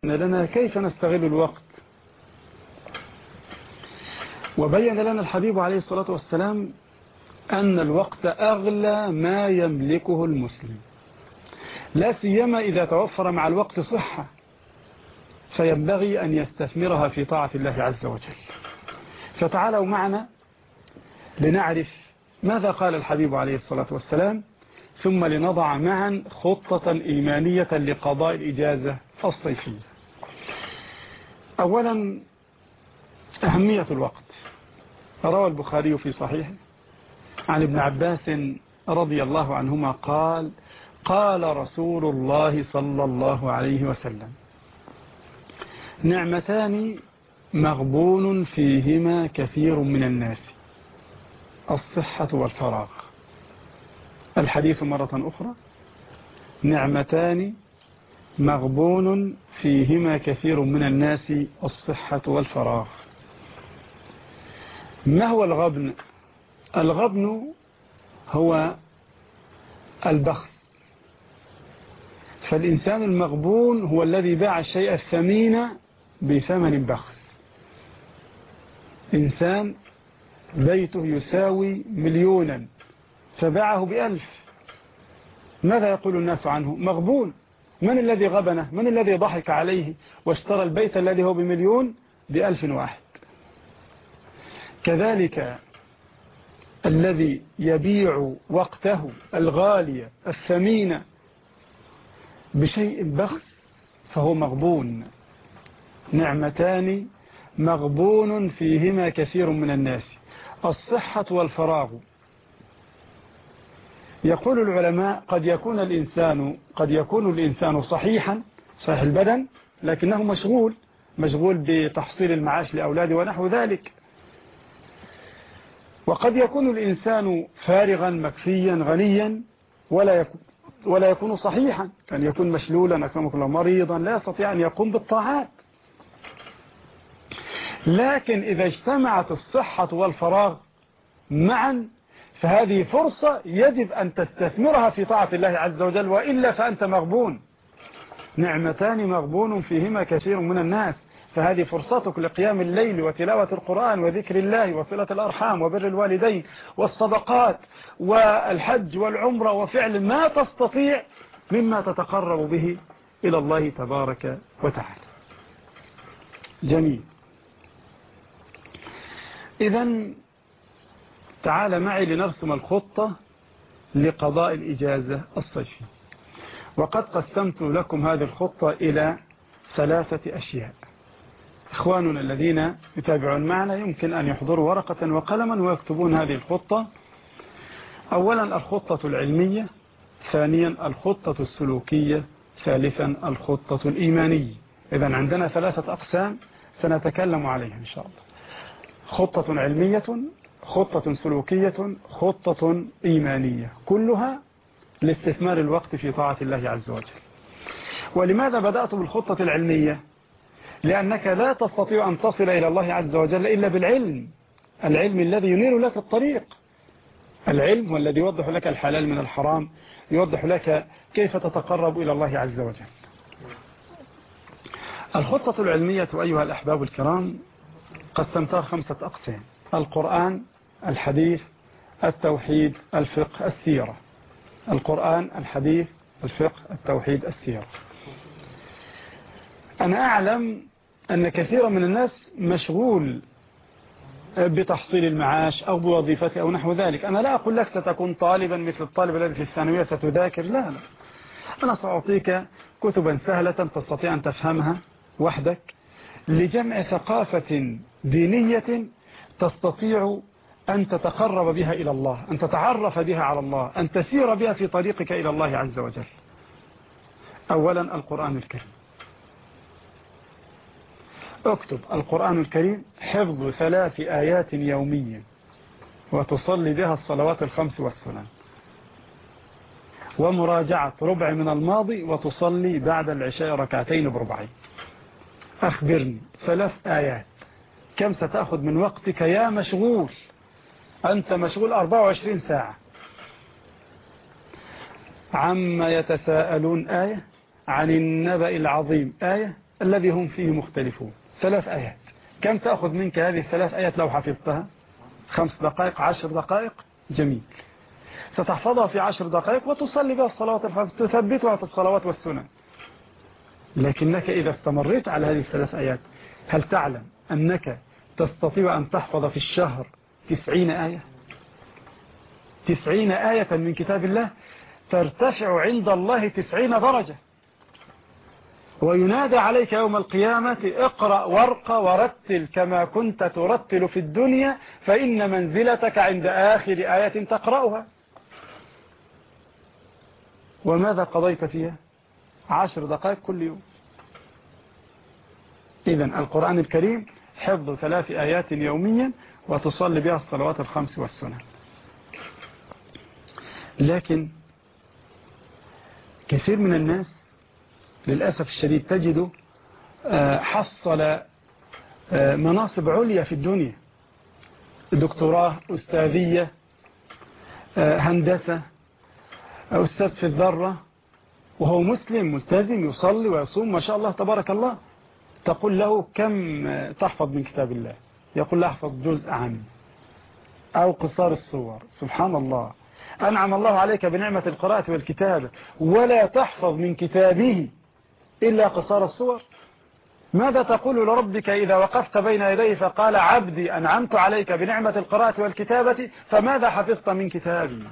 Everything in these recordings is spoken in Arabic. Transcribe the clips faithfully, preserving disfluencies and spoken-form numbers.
لنا كيف نستغل الوقت، وبين لنا الحبيب عليه الصلاة والسلام أن الوقت أغلى ما يملكه المسلم، لا سيما إذا توفر مع الوقت صحة، فينبغي أن يستثمرها في طاعة الله عز وجل. فتعالوا معنا لنعرف ماذا قال الحبيب عليه الصلاة والسلام، ثم لنضع معا خطة إيمانية لقضاء الإجازة الصيفية. أولا أهمية الوقت. روى البخاري في صحيحه عن ابن عباس رضي الله عنهما قال: قال رسول الله صلى الله عليه وسلم: نعمتان مغبون فيهما كثير من الناس، الصحة والفراغ. الحديث مرة أخرى: نعمتان مغبون فيهما كثير من الناس، الصحة والفراغ. ما هو الغبن؟ الغبن هو البخس، فالإنسان المغبون هو الذي باع الشيء الثمين بثمن بخس. إنسان بيته يساوي مليونا فباعه بألف، ماذا يقول الناس عنه؟ مغبون. من الذي غبنه؟ من الذي ضحك عليه واشترى البيت الذي هو بمليون بألف واحد؟ كذلك الذي يبيع وقته الغالي الثمين بشيء بخس فهو مغبون. نعمتان مغبون فيهما كثير من الناس، الصحة والفراغ. يقول العلماء: قد يكون الإنسان قد يكون الإنسان صحيحا، صحيح البدن، لكنه مشغول مشغول بتحصيل المعاش لأولاده ونحو ذلك. وقد يكون الإنسان فارغا مكفيا غنيا ولا يكون ولا يكون صحيحا، كان يكون مشلولا أكرمك الله مريضا لا يستطيع أن يقوم بالطاعات. لكن إذا اجتمعت الصحة والفراغ معا فهذه فرصة يجب أن تستثمرها في طاعة الله عز وجل، وإلا فأنت مغبون. نعمتان مغبون فيهما كثير من الناس، فهذه فرصتك لقيام الليل وتلاوة القرآن وذكر الله وصلة الأرحام وبر الوالدين والصدقات والحج والعمرة وفعل ما تستطيع مما تتقرب به إلى الله تبارك وتعالى. جميل. إذن تعال معي لنرسم الخطة لقضاء الإجازة الصيفية. وقد قسمت لكم هذه الخطة إلى ثلاثة أشياء. إخواننا الذين يتابعون معنا يمكن أن يحضروا ورقة وقلما ويكتبون هذه الخطة. أولا الخطة العلمية، ثانيا الخطة السلوكية، ثالثا الخطة الإيمانية. إذن عندنا ثلاثة أقسام سنتكلم عليها إن شاء الله: خطة علمية، خطة سلوكية، خطة إيمانية، كلها لاستثمار الوقت في طاعة الله عز وجل. ولماذا بدأت بالخطة العلمية؟ لأنك لا تستطيع أن تصل إلى الله عز وجل إلا بالعلم، العلم الذي ينير لك الطريق، العلم والذي يوضح لك الحلال من الحرام، يوضح لك كيف تتقرب إلى الله عز وجل. الخطة العلمية أيها الأحباب الكرام قسمتها خمسة أقسام: القرآن، الحديث، التوحيد، الفقه، السيرة. القرآن، الحديث، الفقه، التوحيد، السيرة. أنا أعلم أن كثيرا من الناس مشغول بتحصيل المعاش أو بوظيفته أو نحو ذلك. أنا لا أقول لك ستكون طالبا مثل الطالب الذي في الثانوية ستذاكر، لا لا، أنا سأعطيك كتبا سهلة تستطيع أن تفهمها وحدك لجمع ثقافة دينية تستطيع أن تتقرب بها إلى الله، أن تتعرف بها على الله، أن تسير بها في طريقك إلى الله عز وجل. أولا القرآن الكريم. اكتب: القرآن الكريم حفظ ثلاث آيات يوميا وتصلي بها الصلوات الخمس والسنن، ومراجعة ربع من الماضي وتصلي بعد العشاء ركعتين بربعين. أخبرني، ثلاث آيات كم ستأخذ من وقتك يا مشغول؟ أنت مشغول أربعة وعشرين ساعة. عما يتساءلون آية، عن النبأ العظيم آية، الذي هم فيه مختلفون. ثلاث آيات. كم تأخذ منك هذه الثلاث آيات لو حفظتها؟ خمس دقائق، عشر دقائق؟ جميل. ستحفظها في عشر دقائق وتصلي بها الصلوات الخمس، تثبتها في الصلوات والسنن. لكنك إذا استمريت على هذه الثلاث آيات، هل تعلم أنك تستطيع أن تحفظ في الشهر تسعين آية؟ تسعين آية من كتاب الله ترتفع عند الله تسعين درجة، وينادى عليك يوم القيامة اقرأ وارقى ورتل كما كنت ترتل في الدنيا فإن منزلتك عند آخر آية تقرأها. وماذا قضيت فيها؟ عشر دقائق كل يوم. إذن القرآن الكريم حفظ ثلاث آيات يوميا وتصلي بها الصلوات الخمس والسنن. لكن كثير من الناس للأسف الشديد تجد حصل مناصب عليا في الدنيا، دكتوراه، أستاذية، هندسة، أستاذ في الذرة، وهو مسلم ملتزم يصلي ويصوم ما شاء الله تبارك الله. تقول له كم تحفظ من كتاب الله؟ يقول له احفظ جزء عنه أو قصار الصور. سبحان الله، أنعم الله عليك بنعمة القراءة والكتابة ولا تحفظ من كتابه إلا قصار الصور. ماذا تقول لربك إذا وقفت بين يديه فقال عبدي أنعمت عليك بنعمة القراءة والكتابة فماذا حفظت من كتابي؟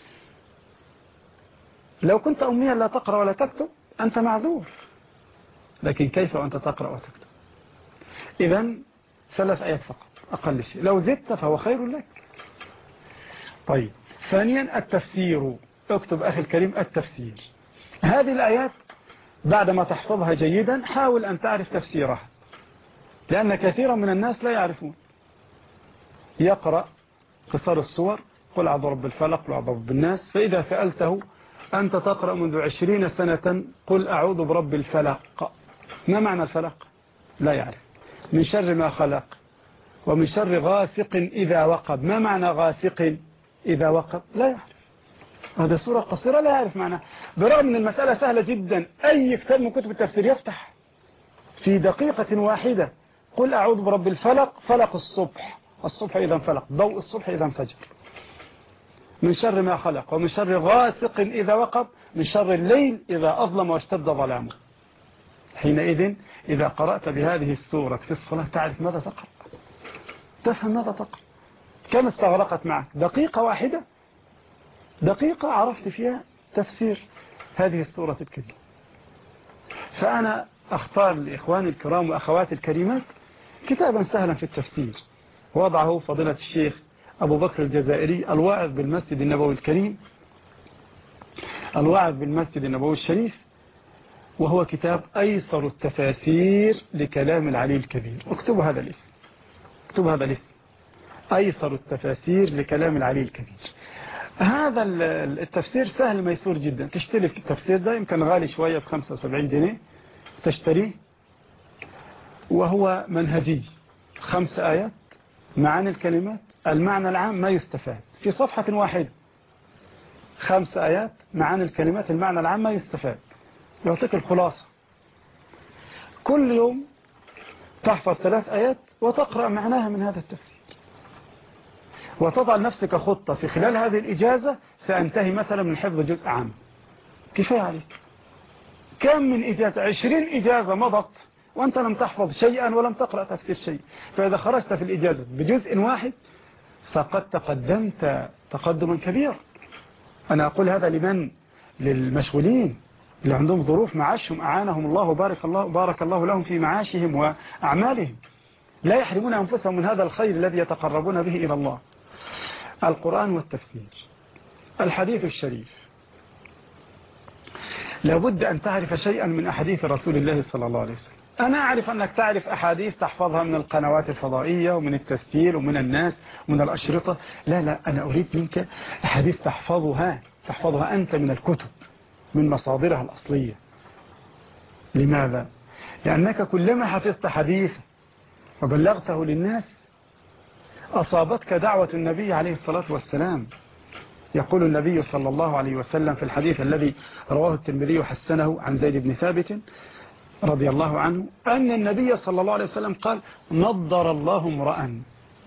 لو كنت أميا لا تقرأ ولا تكتب أنت معذور، لكن كيف وأنت تقرأ وتكتب؟ إذن ثلاث آيات فقط أقل شيء، لو زدت فهو خير لك. طيب، ثانيا التفسير. اكتب أخي الكريم التفسير. هذه الآيات بعدما تحفظها جيدا حاول أن تعرف تفسيرها، لأن كثيرا من الناس لا يعرفون. يقرأ قصار الصور قل أعوذ برب الفلق قل أعوذ برب الناس، فإذا سألته أنت تقرأ منذ عشرين سنة قل أعوذ برب الفلق، ما معنى الفلق؟ لا يعرف. من شر ما خلق ومن شر غاسق إذا وقب، ما معنى غاسق إذا وقب؟ لا يعرف. هذا سورة قصيرة لا يعرف معناها، برغم من المسألة سهلة جدا. أي كتاب من كتب التفسير يفتح في دقيقة واحدة قل أعوذ برب الفلق، فلق الصبح، الصبح إذا انفلق، ضوء الصبح إذا انفجر. من شر ما خلق ومن شر غاسق إذا وقب، من شر الليل إذا أظلم واشتد ظلامه. حينئذ إذا قرأت بهذه السورة في الصلاة تعرف ماذا تقرأ، تفهم ماذا تقرأ. كم استغرقت معك؟ دقيقة واحدة، دقيقة عرفت فيها تفسير هذه السورة الكريمة. فأنا أختار لإخواني الكرام وأخواتي الكريمات كتابا سهلا في التفسير، وضعه فضيلة الشيخ أبو بكر الجزائري، الواعظ بالمسجد النبوي الكريم، الواعظ بالمسجد النبوي الشريف، وهو كتاب أيسر التفاسير لكلام العلي الكبير. اكتبوا هذا الاسم، اكتبوا هذا الاسم، أيسر التفاسير لكلام العلي الكبير. هذا التفسير سهل ميسور جدا. تشتري التفسير ده، يمكن غالي شوية بخمسة وسبعين جنيه، تشتريه، وهو منهجي، خمس آيات، معاني الكلمات، المعنى العام ما يستفاد في صفحة واحدة. خمس آيات، معاني الكلمات، المعنى العام ما يستفاد، يعطيك الخلاصة. كل يوم تحفظ ثلاث آيات وتقرأ معناها من هذا التفسير، وتضع لنفسك خطة في خلال هذه الإجازة سأنتهي مثلا من حفظ جزء عام. كفاية عليك. كم من إجازة؟ عشرين إجازة مضت وأنت لم تحفظ شيئا ولم تقرأ تفسير شيء. فإذا خرجت في الإجازة بجزء واحد فقد تقدمت تقدما كبيرا. أنا أقول هذا لمن؟ للمشغولين اللي عندهم ظروف معاشهم، أعانهم الله وبارك الله, بارك الله لهم في معاشهم وأعمالهم، لا يحرمون أنفسهم من هذا الخير الذي يتقربون به إلى الله. القرآن والتفسير. الحديث الشريف، لابد أن تعرف شيئا من أحاديث رسول الله صلى الله عليه وسلم. أنا أعرف أنك تعرف أحاديث تحفظها من القنوات الفضائية ومن التسجيل ومن الناس ومن الأشرطة. لا لا، أنا أريد منك أحاديث تحفظها تحفظها أنت من الكتب، من مصادرها الأصلية. لماذا؟ لأنك كلما حفظت حديثا وبلغته للناس أصابتك دعوة النبي عليه الصلاة والسلام. يقول النبي صلى الله عليه وسلم في الحديث الذي رواه الترمذي وحسنه عن زيد بن ثابت رضي الله عنه أن النبي صلى الله عليه وسلم قال: نضر الله امرأ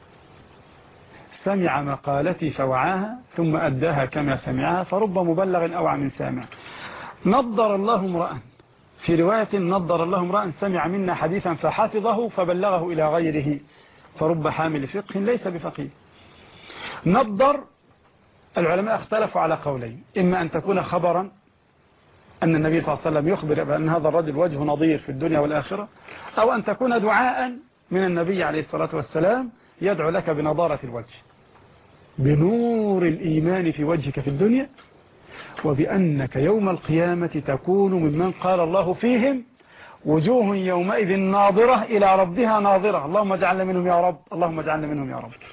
سمع مقالتي فوعاها ثم أداها كما سمعها فرب مبلغ أوعى من سامع. نضر الله امرأ، في رواية: نضر الله امرأ سمع منا حديثا فحفظه فبلغه إلى غيره فرب حامل فقه ليس بفقيه. نضر العلماء اختلفوا على قولين: إما أن تكون خبرا أن النبي صلى الله عليه وسلم يخبر بأن هذا الرجل وجه نظير في الدنيا والآخرة، أو أن تكون دعاء من النبي عليه الصلاة والسلام يدعو لك بنضارة الوجه، بنور الإيمان في وجهك في الدنيا، وبأنك يوم القيامة تكون ممن قال الله فيهم: وجوه يومئذ ناظرة إلى ربها ناظرة. اللهم اجعلنا منهم يا رب، اللهم اجعلنا منهم يا رب.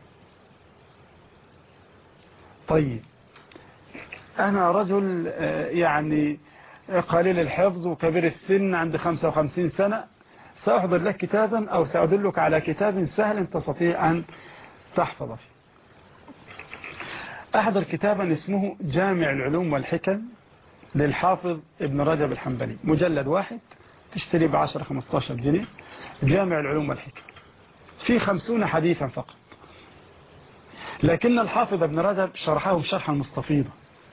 طيب، أنا رجل يعني قليل الحفظ وكبير السن، عندي خمسة وخمسين سنة، سأحضر لك كتابا أو سأدلك على كتاب سهل تستطيع أن تحفظ فيه. أحضر كتابا اسمه جامع العلوم والحكم للحافظ ابن رجب الحنبلي، مجلد واحد، تشتري بعشرة خمستاشر جنيه. جامع العلوم والحكم فيه خمسون حديثا فقط، لكن الحافظ ابن رجب شرحه شرحا مستفيضا،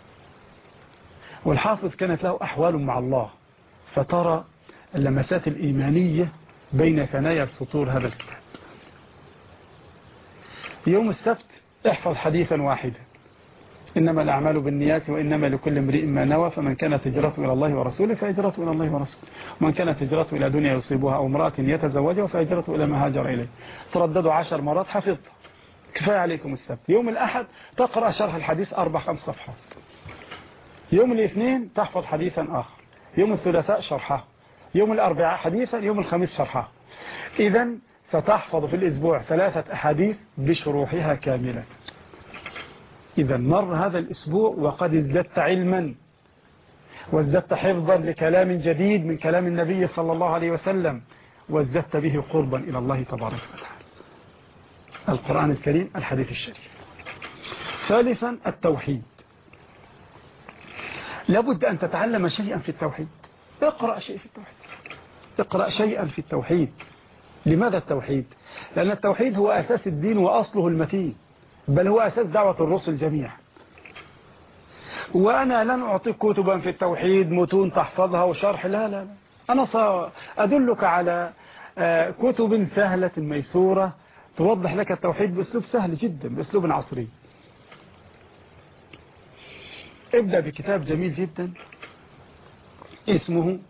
والحافظ كانت له أحوال مع الله، فترى اللمسات الإيمانية بين ثنايا سطور هذا الكتاب. يوم السبت احفظ حديثا واحدا: إنما الأعمال بالنيات وإنما لكل امرئ ما نوى، فمن كانت هجرته إلى الله ورسوله فهجرته إلى الله ورسوله، ومن كانت هجرته إلى دنيا يصيبها أو امرأة يتزوجها فهجرته إلى ما هاجر إليه. ترددوا عشر مرات حفظت، كفاية عليكم السبت. يوم الأحد تقرأ شرح الحديث أربع خمس صفحات. يوم الاثنين تحفظ حديثا آخر. يوم الثلاثاء شرحه. يوم الأربعاء حديثا. يوم الخميس شرحه. إذن ستحفظ في الأسبوع ثلاثة أحاديث بشروحها كاملة. إذا مر هذا الأسبوع وقد ازددت علما وازددت حفظا لكلام جديد من كلام النبي صلى الله عليه وسلم، وازددت به قربا إلى الله تبارك وتعالى. القرآن الكريم، الحديث الشريف. ثالثا التوحيد. لابد أن تتعلم شيئا في التوحيد. اقرأ شيء في التوحيد، اقرأ شيئا في التوحيد. لماذا التوحيد؟ لأن التوحيد هو أساس الدين وأصله المتين، بل هو أساس دعوة الرسل جميعا. وأنا لن أعطيك كتبا في التوحيد متون تحفظها وشرح، لا لا لا. أنا سأدلك على كتب سهلة ميسورة توضح لك التوحيد بأسلوب سهل جدا، بأسلوب عصري. ابدأ بكتاب جميل جدا اسمه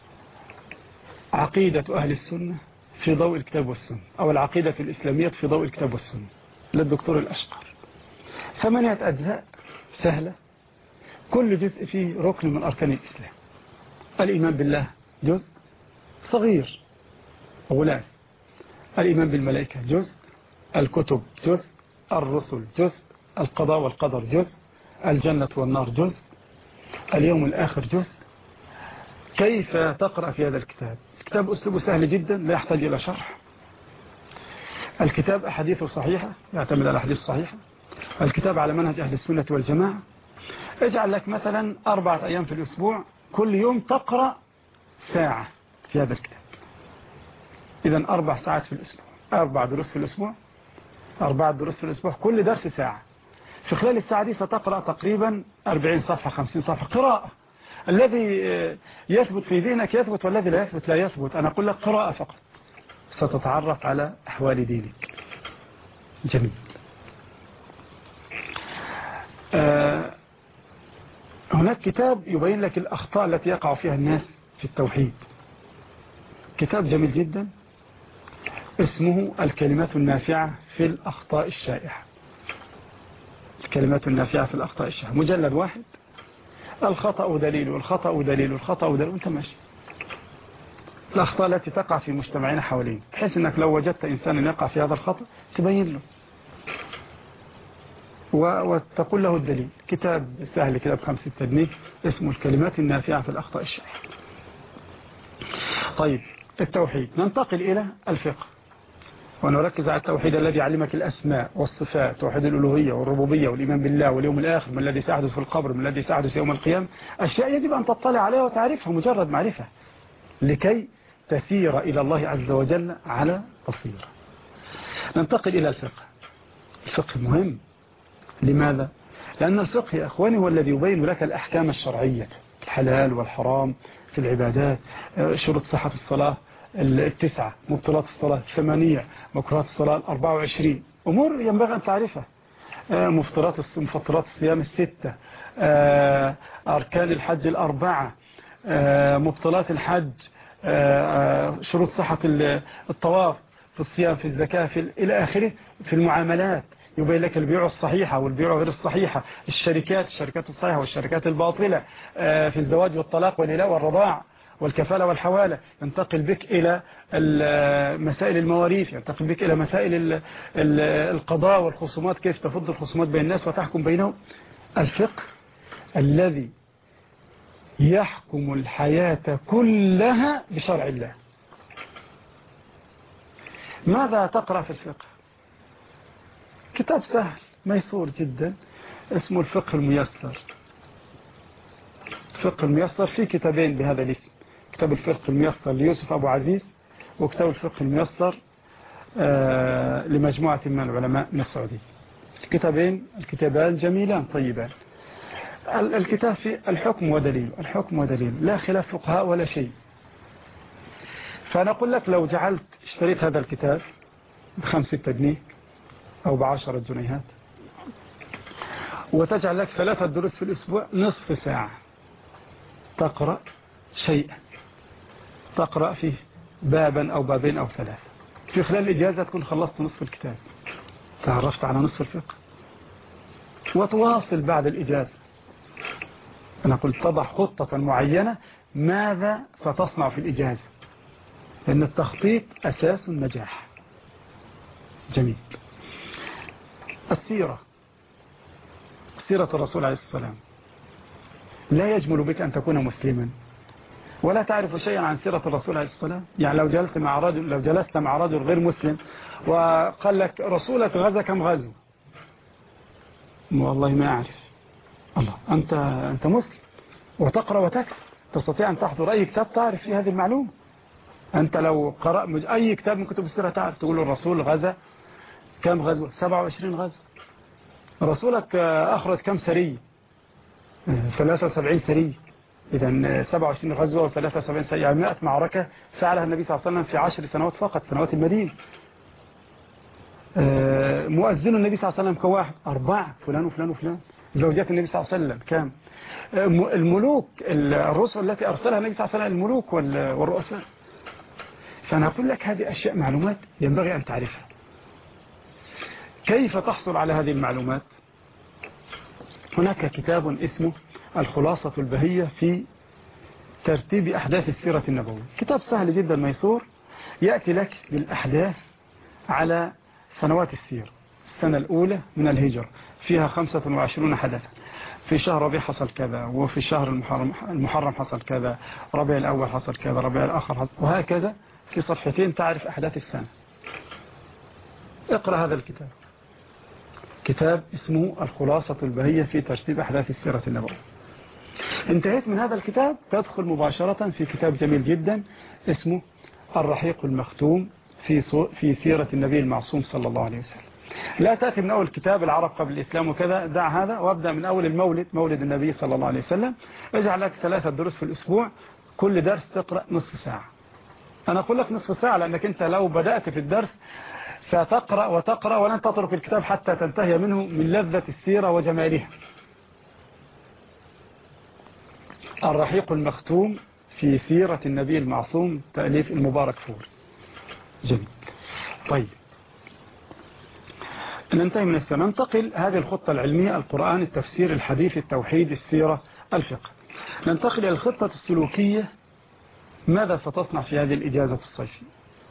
عقيدة أهل السنة في ضوء الكتاب والسنة، أو العقيدة الإسلامية في ضوء الكتاب والسنة، للدكتور الأشقر. ثمانية أجزاء سهلة، كل جزء فيه ركن من أركان الإسلام. الإيمان بالله جزء صغير غلاف، الإيمان بالملائكة جزء، الكتب جزء، الرسل جزء، القضاء والقدر جزء، الجنة والنار جزء، اليوم الآخر جزء. كيف تقرأ في هذا الكتاب؟ الكتاب أسلوبه سهل جدا، لا يحتاج إلى شرح. الكتاب أحاديثه صحيحة، يعتمد على أحاديث صحيحة. الكتاب على منهج أهل السنة والجماعة. اجعل لك مثلا أربعة أيام في الأسبوع، كل يوم تقرأ ساعة في هذا الكتاب. إذن أربع ساعات في الأسبوع، أربع دروس في الأسبوع، أربع دروس في الأسبوع، كل درس ساعة. في خلال الساعة دي ستقرأ تقريبا أربعين صفحة خمسين صفحة قراءة. الذي يثبت في ذهنك يثبت، والذي لا يثبت لا يثبت. أنا أقول لك قراءة فقط، ستتعرف على أحوال دينك. جميل. آه هناك كتاب يبين لك الأخطاء التي يقع فيها الناس في التوحيد، كتاب جميل جدا اسمه الكلمات النافعة في الأخطاء الشائعة. الكلمات النافعة في الأخطاء الشائعة، مجلد واحد. الخطأ دليل، والخطأ دليل، والخطأ دليل، وانت ماشي. الأخطاء التي تقع في مجتمعنا حوالين، بحيث أنك لو وجدت إنسان يقع في هذا الخطأ تبين له وتقول له الدليل. كتاب سهل كده بخمسة جنيه اسمه الكلمات النافعة في الأخطاء الشائعة. طيب، التوحيد. ننتقل إلى الفقه، ونركز على التوحيد الذي يعلمك الأسماء والصفات، توحيد الألوهية والربوبية والإيمان بالله واليوم الآخر، ما الذي سيحدث في القبر، ما الذي سيحدث يوم القيامة. أشياء يجب أن تطلع عليها وتعرفها، مجرد معرفة لكي تسير إلى الله عز وجل على بصيرة. ننتقل إلى الفقه. الفقه مهم. لماذا؟ لأن الفقه يا أخواني هو الذي يبين لك الأحكام الشرعية، الحلال والحرام في العبادات، شروط صحة الصلاة التسعة، مبطلات الصلاة الثمانية، مكروهات الصلاة الأربعة وعشرين، أمور ينبغي أن تعرفها. مفطرات مفطرات الصيام الستة، أركان الحج الأربعة، مبطلات الحج، شروط صحة الطواف في الصيام في الزكاة في إلى آخره. في المعاملات يبين لك البيع الصحيحة والبيع غير الصحيحة، الشركات الشركات الصحيحة والشركات الباطلة، في الزواج والطلاق والإلاء والرضاع والكفالة والحوالة. ينتقل بك إلى مسائل المواريث، ينتقل بك إلى مسائل القضاء والخصومات، كيف تفض الخصومات بين الناس وتحكم بينهم. الفقه الذي يحكم الحياة كلها بشرع الله. ماذا تقرأ في الفقه؟ كتاب سهل ميسور جدا اسمه الفقه الميسر. الفقه الميسر في كتابين بهذا الاسم، كتاب الفقه الميسر ليوسف أبو عزيز، وكتاب الفقه الميسر آه لمجموعة من العلماء من السعودية. الكتابين الكتابان جميلان طيبان. الكتاب في الحكم ودليل، الحكم ودليل، لا خلاف فقهاء ولا شيء. فأنا أقول لك لو جعلت اشتريت هذا الكتاب بخمسة جنيه أو بعشرة جنيهات، وتجعل لك ثلاثة دروس في الأسبوع، نصف ساعة تقرأ شيئا، تقرأ فيه بابا أو بابين أو ثلاثة، في خلال الإجازة تكون خلصت نصف الكتاب، تعرفت على نصف الفقه، وتواصل بعد الإجازة. أنا قلت تضع خطة معينة ماذا ستصنع في الإجازة، لأن التخطيط أساس النجاح. جميل. السيرة، سيرة الرسول عليه الصلاة والسلام. لا يجمل بك أن تكون مسلما ولا تعرف شيئا عن سيرة الرسول عليه الصلاة والسلام. يعني لو جلست مع رجل لو جلست مع رجل غير مسلم وقال لك رسولك غزا كم غزو، والله ما أعرف. الله، أنت أنت مسلم وتقرأ وتكتب، تستطيع أن تحضر أي كتاب تعرف فيه هذه المعلومة. أنت لو قرأت أي كتاب من كتب السيرة تعرف، تقول الرسول غزا كم غزو، سبعة وعشرين غزو. رسولك أخرج كم سرية، ثلاثة وسبعين سرية. إذن سبعة وعشرين غزوة وثلاثة وسبعين سرية، يعني مئة معركة فعلها النبي صلى الله عليه وسلم في عشر سنوات فقط، سنوات المدينة. مؤذن النبي صلى الله عليه وسلم كواحد، أربعة، فلان وفلان وفلان. زوجات النبي صلى الله عليه وسلم كام؟ الملوك، الرسل التي أرسلها النبي صلى الله عليه وسلم، الملوك والرؤساء. فأنا أقول لك هذه أشياء معلومات ينبغي أن تعرفها. كيف تحصل على هذه المعلومات؟ هناك كتاب اسمه الخلاصة البهية في ترتيب أحداث السيرة النبوية. كتاب سهل جدا ميسور، يأتي لك بالأحداث على سنوات السيرة. السنة الأولى من الهجرة فيها خمسة وعشرون حدثا، في شهر ربيع حصل كذا، وفي شهر المحرم, المحرم حصل كذا، ربيع الأول حصل كذا، ربيع الآخر حصل، وهكذا في صفحتين تعرف أحداث السنة. اقرأ هذا الكتاب، كتاب اسمه الخلاصة البهية في ترتيب أحداث السيرة النبوية. انتهيت من هذا الكتاب تدخل مباشرة في كتاب جميل جدا اسمه الرحيق المختوم في في سيرة النبي المعصوم صلى الله عليه وسلم. لا تأتي من أول كتاب العرب قبل الإسلام وكذا، دع هذا وابدأ من أول المولد، مولد النبي صلى الله عليه وسلم. اجعل لك ثلاثة دروس في الأسبوع، كل درس تقرأ نصف ساعة. أنا أقول لك نصف ساعة لأنك أنت لو بدأت في الدرس ستقرأ وتقرأ ولن تترك الكتاب حتى تنتهي منه من لذة السيرة وجمالها. الرحيق المختوم في سيرة النبي المعصوم، تأليف المبارك فور. جميل. طيب ننتهي من السنة، ننتقل هذه الخطة العلمية: القرآن، التفسير، الحديث، التوحيد، السيرة، الفقه. ننتقل إلى الخطة السلوكية. ماذا ستصنع في هذه الإجازة الصيفية؟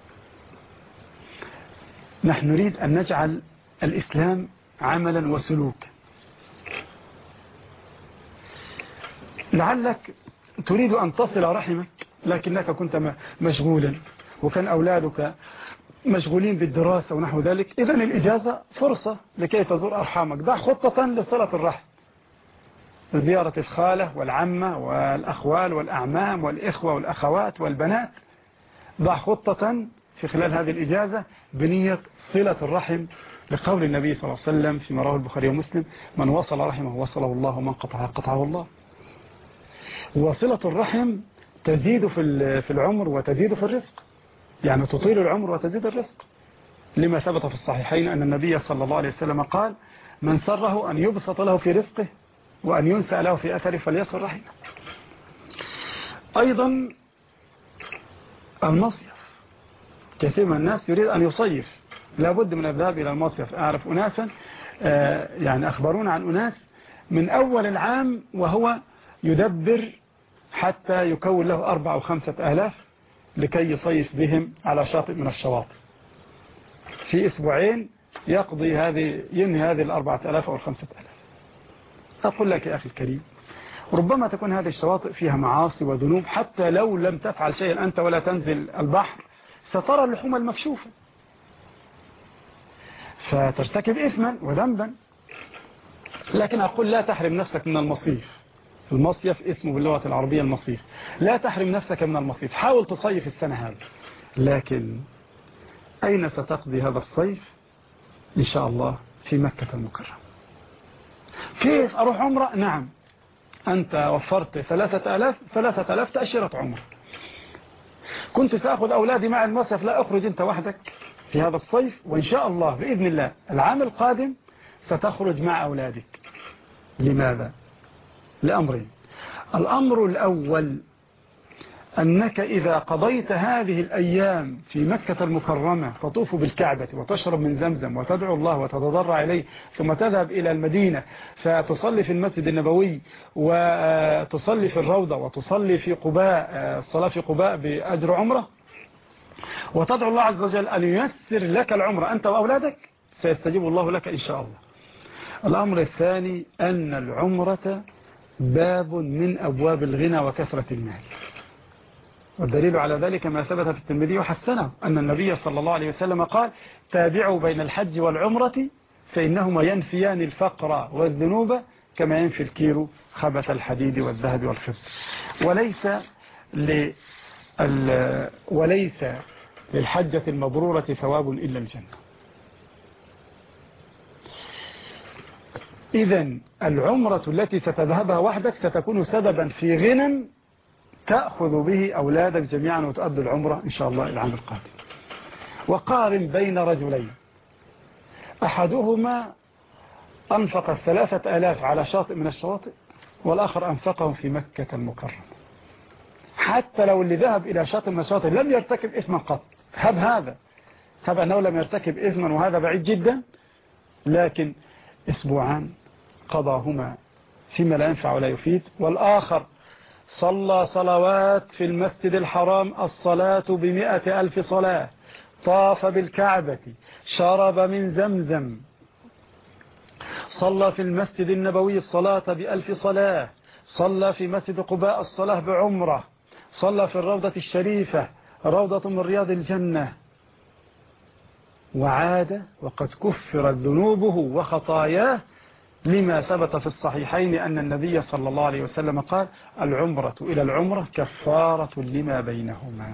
نحن نريد أن نجعل الإسلام عملا وسلوكا. لعلك تريد أن تصل رحمك لكنك كنت مشغولا وكان أولادك مشغولين بالدراسة ونحو ذلك، إذن الإجازة فرصة لكي تزور أرحامك. ضع خطة لصلة الرحم. زيارة الخالة والعمة والأخوال والأعمام والإخوة والأخوات والبنات. ضع خطة في خلال هذه الإجازة بنية صلة الرحم، لقول النبي صلى الله عليه وسلم فيما رواه البخاري ومسلم: من وصل رحمه وصله الله ومن قطعه قطعه الله. وصلة الرحم تزيد في العمر وتزيد في الرزق، يعني تطيل العمر وتزيد الرزق، لما ثبت في الصحيحين أن النبي صلى الله عليه وسلم قال: من سره أن يبسط له في رزقه وأن ينسأ له في أثره فليصل رحمه. أيضا المصيف، كثير من الناس يريد أن يصيف، لابد من الذهاب إلى المصيف. أعرف أناسا يعني أخبرون عن أناس من أول العام وهو يدبر حتى يكون له أربع أو خمسة آلاف لكي يصيف بهم على شاطئ من الشواطئ. في أسبوعين يقضي هذه ينهي هذه الأربعة آلاف أو الخمسة آلاف. أقول لك يا أخي الكريم، ربما تكون هذه الشواطئ فيها معاصي وذنوب، حتى لو لم تفعل شيئا أنت ولا تنزل البحر سترى اللحوم المكشوفة فترتكب إثما وذنبا. لكن أقول لا تحرم نفسك من المصيف. المصيف اسمه باللغة العربية المصيف. لا تحرم نفسك من المصيف، حاول تصيف السنة هذه. لكن أين ستقضي هذا الصيف؟ إن شاء الله في مكة المكرمة. كيف أروح عمرة؟ نعم، أنت وفرت ثلاثة آلاف ثلاثة آلاف تأشيرة عمر. كنت سأخذ أولادي مع المصيف، لا أخرج أنت وحدك في هذا الصيف، وإن شاء الله بإذن الله العام القادم ستخرج مع أولادك. لماذا؟ لأمرين. الأمر الأول أنك إذا قضيت هذه الأيام في مكة المكرمة تطوف بالكعبة وتشرب من زمزم وتدعو الله وتتضرع إليه، ثم تذهب إلى المدينة فتصلي في المسجد النبوي وتصلي في الروضة وتصلي في قباء الصلاة في قباء بأجر عمرة، وتدعو الله عز وجل أن ييسر لك العمرة أنت وأولادك، سيستجيب الله لك إن شاء الله. الأمر الثاني أن العمرة باب من أبواب الغنى وكثرة المال، والدليل على ذلك ما ثبت في الترمذي وحسنه أن النبي صلى الله عليه وسلم قال: تابعوا بين الحج والعمرة فإنهما ينفيان الفقر والذنوب كما ينفي الكير خبث الحديد والذهب والفضة. وليس ل وليس للحجة المبرورة ثواب إلا الجنة. إذن العمرة التي ستذهبها وحدك ستكون سببا في غنى تأخذ به أولادك جميعا وتؤدي العمرة إن شاء الله العام القادم. وقارن بين رجلين، أحدهما أنفق الثلاثة آلاف على شاطئ من الشواطئ، والآخر أنفقهم في مكة المكرمة. حتى لو اللي ذهب إلى شاطئ من الشواطئ لم يرتكب إثما قط، هب هذا هب أنه لم يرتكب إثما وهذا بعيد جدا، لكن أسبوعان قضاهما فيما لا ينفع ولا يفيد. والآخر صلى صلوات في المسجد الحرام الصلاة بمئة ألف صلاة، طاف بالكعبة، شرب من زمزم، صلى في المسجد النبوي الصلاة بألف صلاة، صلى في مسجد قباء الصلاة بعمرة، صلى في الروضة الشريفة روضة من رياض الجنة، وعاد وقد كفرت ذنوبه وخطاياه، لما ثبت في الصحيحين أن النبي صلى الله عليه وسلم قال: العمرة إلى العمرة كفارة لما بينهما.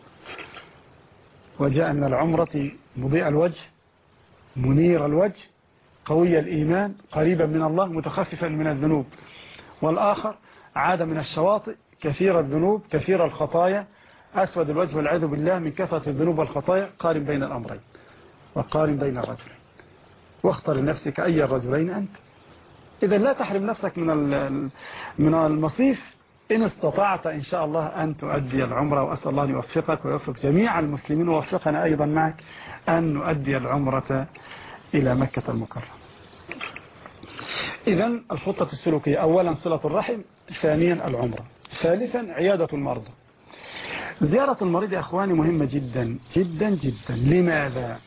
وجاء من العمرة مضيء الوجه، منير الوجه، قوي الإيمان، قريبا من الله، متخففا من الذنوب. والآخر عاد من الشواطئ كثير الذنوب كثير الخطايا، أسود الوجه والعياذ بالله من كثرة الذنوب والخطايا. قارن بين الأمرين وقارن بين الرجلين، واختر لنفسك أي الرجلين أنت. إذا لا تحرم نفسك من من المصيف إن استطعت إن شاء الله أن تؤدي العمرة، وأسأل الله أن يوفقك ويوفق جميع المسلمين ووفقنا أيضا معك أن نؤدي العمرة إلى مكة المكرمة. إذا الخطة السلوكية: أولا صلة الرحم، ثانيا العمرة، ثالثا عيادة المرضى. زيارة المريض يا أخواني مهمة جدا جدا جدا. لماذا؟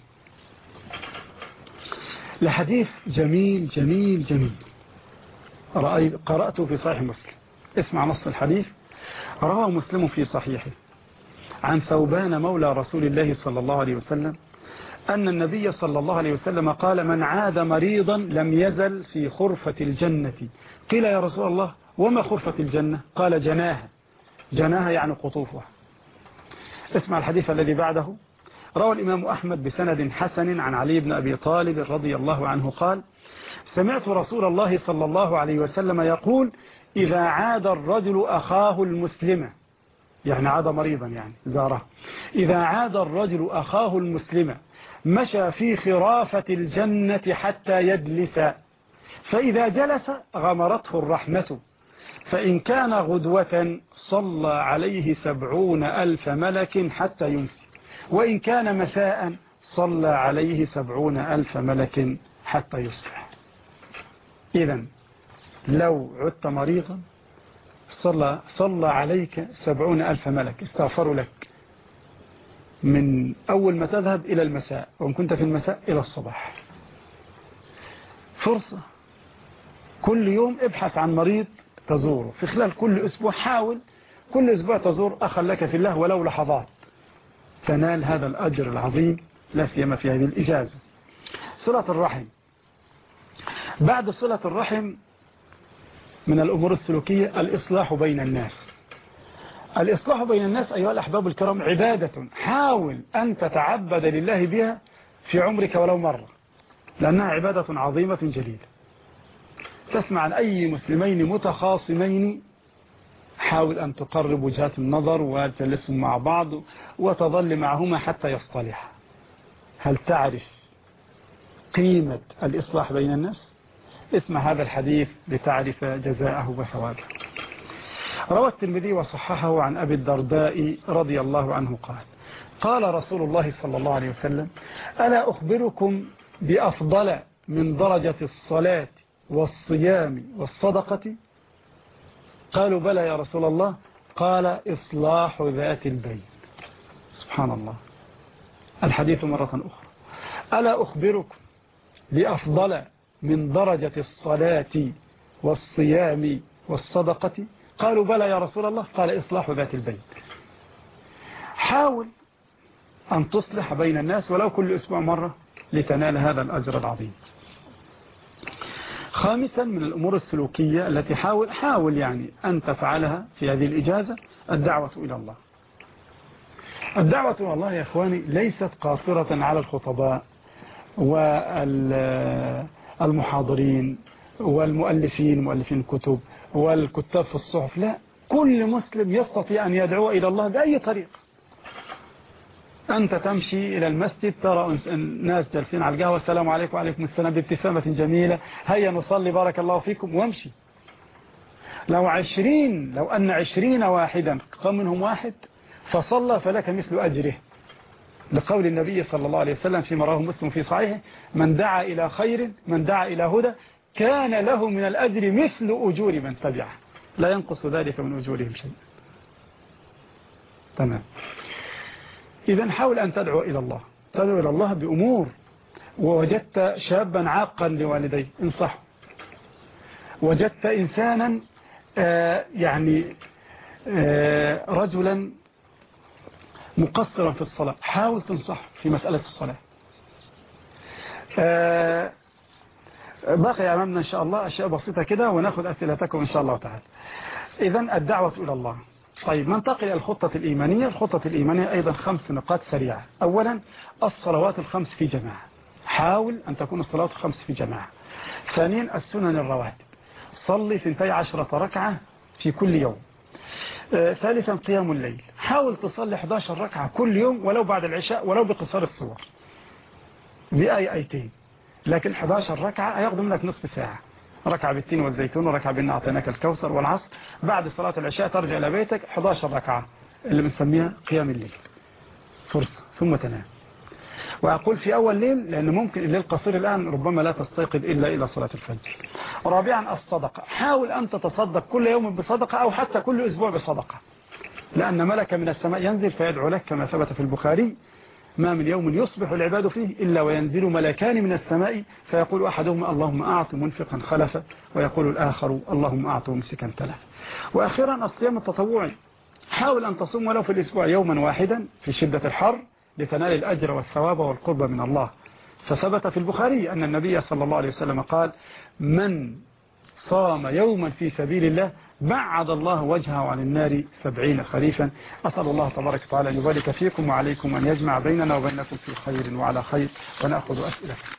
لحديث جميل جميل جميل قرأته في صحيح مسلم. اسمع نص الحديث. رواه مسلم في صحيحه عن ثوبان مولى رسول الله صلى الله عليه وسلم أن النبي صلى الله عليه وسلم قال من عاد مريضا لم يزل في خرفة الجنة. قيل يا رسول الله وما خرفة الجنة؟ قال جناها. جناها يعني قطوفها. اسمع الحديث الذي بعده. روى الإمام أحمد بسند حسن عن علي بن أبي طالب رضي الله عنه قال سمعت رسول الله صلى الله عليه وسلم يقول إذا عاد الرجل أخاه المسلم، يعني عاد مريضا يعني زاره، إذا عاد الرجل أخاه المسلم مشى في خرافة الجنة حتى يجلس، فإذا جلس غمرته الرحمة، فإن كان غدوة صلى عليه سبعون ألف ملك حتى يمسي، وإن كان مساء صلى عليه سبعون ألف ملك حتى يصبح. إذن لو عدت مريضا صلى, صلى عليك سبعون ألف ملك استغفروا لك من أول ما تذهب إلى المساء، وإن كنت في المساء إلى الصباح. فرصة كل يوم ابحث عن مريض تزوره في خلال كل أسبوع، حاول كل أسبوع تزور أخا لك في الله ولو لحظات، تنال هذا الأجر العظيم لا سيما في هذه الإجازة. صلة الرحم. بعد صلة الرحم من الأمور السلوكية الإصلاح بين الناس. الإصلاح بين الناس أيها الأحباب الكرام عبادة حاول أن تتعبد لله بها في عمرك ولو مرة، لأنها عبادة عظيمة جليلة. تسمع عن أي مسلمين متخاصمين حاول أن تقرب وجهات النظر وتجلسهم مع بعض وتظل معهما حتى يصطلح. هل تعرف قيمة الإصلاح بين الناس؟ اسمع هذا الحديث لتعرف جزاءه وثوابه. روى الترمذي وصححه عن أبي الدرداء رضي الله عنه قال قال رسول الله صلى الله عليه وسلم ألا أخبركم بأفضل من درجة الصلاة والصيام والصدقة؟ قالوا بلى يا رسول الله. قال إصلاح ذات البين. سبحان الله. الحديث مرة أخرى ألا أخبركم بأفضل من درجة الصلاة والصيام والصدقة؟ قالوا بلى يا رسول الله. قال إصلاح ذات البين. حاول أن تصلح بين الناس ولو كل أسبوع مرة لتنال هذا الأجر العظيم. خامسا من الأمور السلوكية التي حاول حاول يعني أن تفعلها في هذه الإجازة الدعوة إلى الله. الدعوة إلى الله يا إخواني ليست قاصرة على الخطباء والمحاضرين والمؤلفين مؤلفين الكتب والكتاب في الصحف، لا، كل مسلم يستطيع أن يدعو إلى الله بأي طريقة. أنت تمشي إلى المسجد ترى الناس جالسين على القهوة السلام عليكم وعليكم السلام بابتسامة جميلة، هيا نصلي بارك الله فيكم وامشي. لو عشرين لو أن عشرين واحدا قام منهم واحد فصلى فلك مثل أجره، لقول النبي صلى الله عليه وسلم فيما رواه مسلم في صحيحه من دعا إلى خير من دعا إلى هدى كان له من الأجر مثل أجور من تبعه لا ينقص ذلك من أجورهم شيء. تمام. إذن حاول أن تدعو إلى الله، تدعو إلى الله بأمور. ووجدت شابا عاقا لوالديه انصحه، وجدت إنسانا آه يعني آه رجلا مقصرا في الصلاة حاول تنصحه في مسألة الصلاة. آه باقي أمامنا إن شاء الله أشياء بسيطة كده ونأخذ أسئلتكم إن شاء الله تعالى. إذن الدعوة إلى الله. طيب ننتقل إلى الخطة الإيمانية. الخطة الإيمانية أيضا خمس نقاط سريعة. أولا الصلوات الخمس في جماعة، حاول أن تكون الصلوات الخمس في جماعة. ثانيا السنن الرواتب، صلي ثنتي عشرة ركعة في كل يوم. آه ثالثا قيام الليل، حاول تصلي إحدى عشرة ركعة كل يوم ولو بعد العشاء ولو بقصار الصور بأي أيتين، لكن إحدى عشرة ركعة هياخذ منك نصف ساعة، ركعة بالتين والزيتون وركعة بإنا أعطيناك الكوثر والعصر. بعد صلاة العشاء ترجع إلى بيتك إحدى عشرة ركعة اللي بنسميها قيام الليل، فرصة ثم تنام. وأقول في أول ليل لأن ممكن الليل قصير الآن ربما لا تستيقظ إلا إلى صلاة الفجر. رابعا الصدقة، حاول أن تتصدق كل يوم بصدقة أو حتى كل أسبوع بصدقة، لأن ملك من السماء ينزل فيدعو لك كما ثبت في البخاري ما من يوم يصبح العباد فيه إلا وينزل ملكان من السماء فيقول أحدهما اللهم أعط منفقا خلفا ويقول الآخر اللهم أعط ممسكا تلفا. وأخيرا الصيام التطوعي، حاول أن تصوم ولو في الأسبوع يوما واحدا في شدة الحر لتنال الأجر والثواب والقرب من الله. فثبت في البخاري أن النبي صلى الله عليه وسلم قال: من صام يوما في سبيل الله بعد الله وجهه عن النار سبعين خريفا. أسأل الله تبارك وتعالى أن يبارك فيكم وعليكم، أن يجمع بيننا وبينكم في خير وعلى خير، ونأخذ أسئلة.